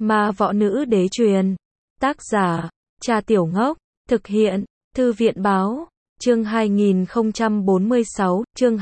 Ma võ nữ đế truyền. Tác giả, Cha Tiểu Ngốc. Thực hiện, Thư viện báo. Chương 2046, chương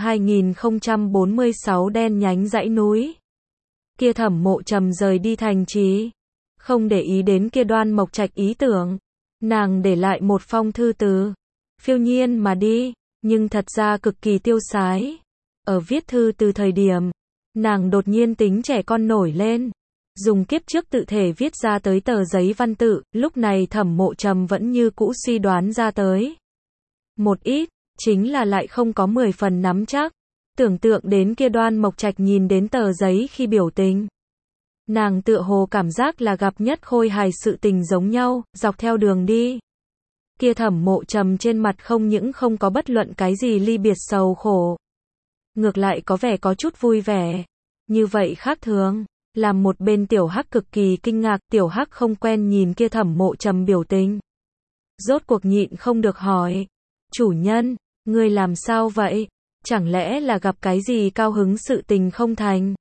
2046 đen nhánh dãy núi. Kia Thẩm Mộ Trầm rời đi thành trì, không để ý đến kia Đoan Mộc Trạch ý tưởng. Nàng để lại một phong thư từ, phiêu nhiên mà đi, nhưng thật ra cực kỳ tiêu sái. Ở viết thư từ thời điểm, nàng đột nhiên tính trẻ con nổi lên, dùng kiếp trước tự thể viết ra tới tờ giấy văn tự, lúc này Thẩm Mộ Trầm vẫn như cũ suy đoán ra tới một ít, chính là lại không có 10 phần nắm chắc. Tưởng tượng đến kia Đoan Mộc Trạch nhìn đến tờ giấy khi biểu tình, nàng tựa hồ cảm giác là gặp nhất khôi hài sự tình giống nhau. Dọc theo đường đi, kia Thẩm Mộ Trầm trên mặt không những không có bất luận cái gì ly biệt sầu khổ, ngược lại có vẻ có chút vui vẻ. Như vậy khác thường, làm một bên Tiểu Hắc cực kỳ kinh ngạc. Tiểu Hắc không quen nhìn kia Thẩm Mộ Trầm biểu tình, rốt cuộc nhịn không được hỏi, chủ nhân, ngươi làm sao vậy? Chẳng lẽ là gặp cái gì cao hứng sự tình không thành?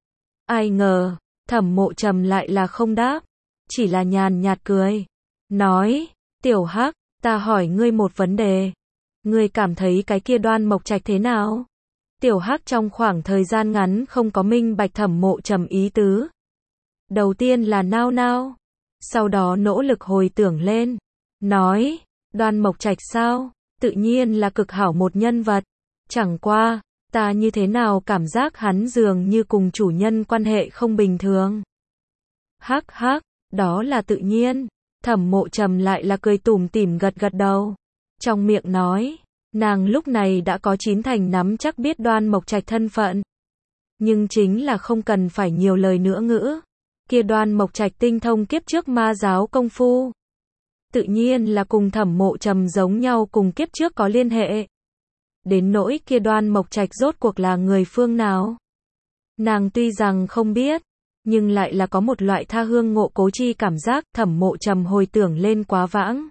Ai ngờ, Thẩm Mộ Trầm lại là không đáp, chỉ là nhàn nhạt cười, nói, Tiểu Hắc, ta hỏi ngươi một vấn đề, ngươi cảm thấy cái kia Đoan Mộc Trạch thế nào? Tiểu Hắc trong khoảng thời gian ngắn không có minh bạch Thẩm Mộ Trầm ý tứ. Đầu tiên là nao nao, sau đó nỗ lực hồi tưởng lên, nói, Đoan Mộc Trạch sao? Tự nhiên là cực hảo một nhân vật. Chẳng qua, ta như thế nào cảm giác hắn dường như cùng chủ nhân quan hệ không bình thường. Hắc hắc, đó là tự nhiên. Thẩm Mộ Trầm lại là cười tủm tỉm gật gật đầu. Trong miệng nói, nàng lúc này đã có 9 thành nắm chắc biết Đoan Mộc Trạch thân phận. Nhưng chính là không cần phải nhiều lời nữa ngữ. Kia Đoan Mộc Trạch tinh thông kiếp trước ma giáo công phu, tự nhiên là cùng Thẩm Mộ Trầm giống nhau, cùng kiếp trước có liên hệ. Đến nỗi kia Đoan Mộc Trạch rốt cuộc là người phương nào, nàng tuy rằng không biết, nhưng lại là có một loại tha hương ngộ cố chi cảm giác. Thẩm Mộ Trầm hồi tưởng lên quá vãng,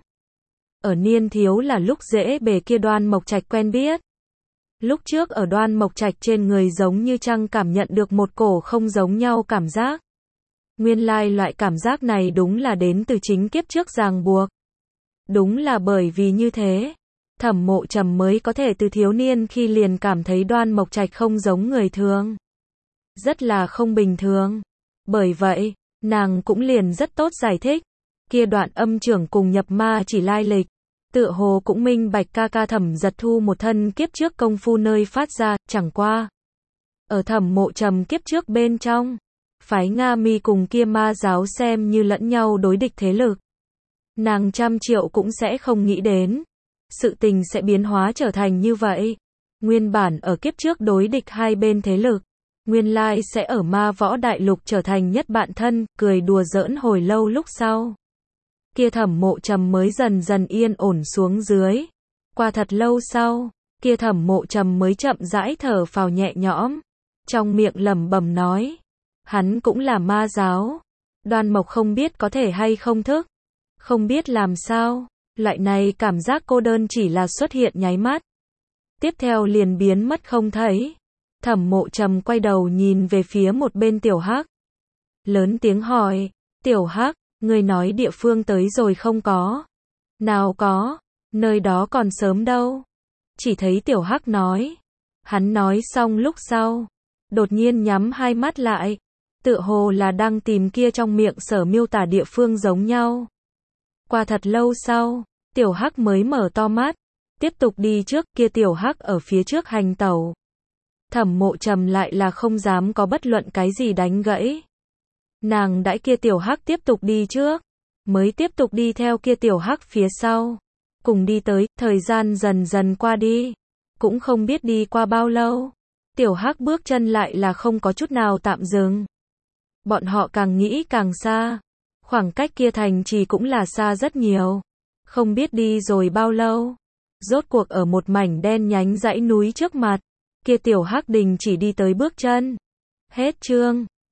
ở niên thiếu là lúc dễ bề kia Đoan Mộc Trạch quen biết. Lúc trước ở Đoan Mộc Trạch trên người giống như chăng cảm nhận được một cổ không giống nhau cảm giác. Nguyên lai loại cảm giác này đúng là đến từ chính kiếp trước ràng buộc. Đúng là bởi vì như thế, Thẩm Mộ Trầm mới có thể từ thiếu niên khi liền cảm thấy Đoan Mộc Trạch không giống người thường, rất là không bình thường. Bởi vậy, nàng cũng liền rất tốt giải thích kia đoạn âm trưởng cùng nhập ma chỉ lai lịch, tựa hồ cũng minh bạch ca ca Thẩm Giật Thu một thân kiếp trước công phu nơi phát ra. Chẳng qua, ở Thẩm Mộ Trầm kiếp trước bên trong, phái Nga Mi cùng kia ma giáo xem như lẫn nhau đối địch thế lực. Nàng trăm triệu cũng sẽ không nghĩ đến, sự tình sẽ biến hóa trở thành như vậy. Nguyên bản ở kiếp trước đối địch hai bên thế lực, nguyên lai sẽ ở ma võ đại lục trở thành nhất bạn thân. Cười đùa giỡn hồi lâu lúc sau, kia Thẩm Mộ Trầm mới dần dần yên ổn xuống dưới. Qua thật lâu sau, kia Thẩm Mộ Trầm mới chậm rãi thở phào nhẹ nhõm, trong miệng lẩm bẩm nói, hắn cũng là ma giáo. Đoan Mộc không biết có thể hay không thức, không biết làm sao, loại này cảm giác cô đơn chỉ là xuất hiện nháy mắt, tiếp theo liền biến mất không thấy. Thẩm Mộ Trầm quay đầu nhìn về phía một bên Tiểu Hắc, lớn tiếng hỏi, Tiểu Hắc, ngươi nói địa phương tới rồi không có? Nào có, nơi đó còn sớm đâu. Chỉ thấy Tiểu Hắc nói. Hắn nói xong lúc sau, đột nhiên nhắm hai mắt lại, tựa hồ là đang tìm kia trong miệng sở miêu tả địa phương giống nhau. Qua thật lâu sau, Tiểu Hắc mới mở to mắt, tiếp tục đi trước. Kia Tiểu Hắc ở phía trước hành tẩu, Thẩm Mộ Trầm lại là không dám có bất luận cái gì đánh gãy. Nàng đãi kia Tiểu Hắc tiếp tục đi trước, mới tiếp tục đi theo kia Tiểu Hắc phía sau, cùng đi tới. Thời gian dần dần qua đi, cũng không biết đi qua bao lâu, Tiểu Hắc bước chân lại là không có chút nào tạm dừng. Bọn họ càng nghĩ càng xa, khoảng cách kia thành trì cũng là xa rất nhiều. Không biết đi rồi bao lâu, rốt cuộc ở một mảnh đen nhánh dãy núi trước mặt, kia Tiểu Hắc đình chỉ đi tới bước chân. Hết chương.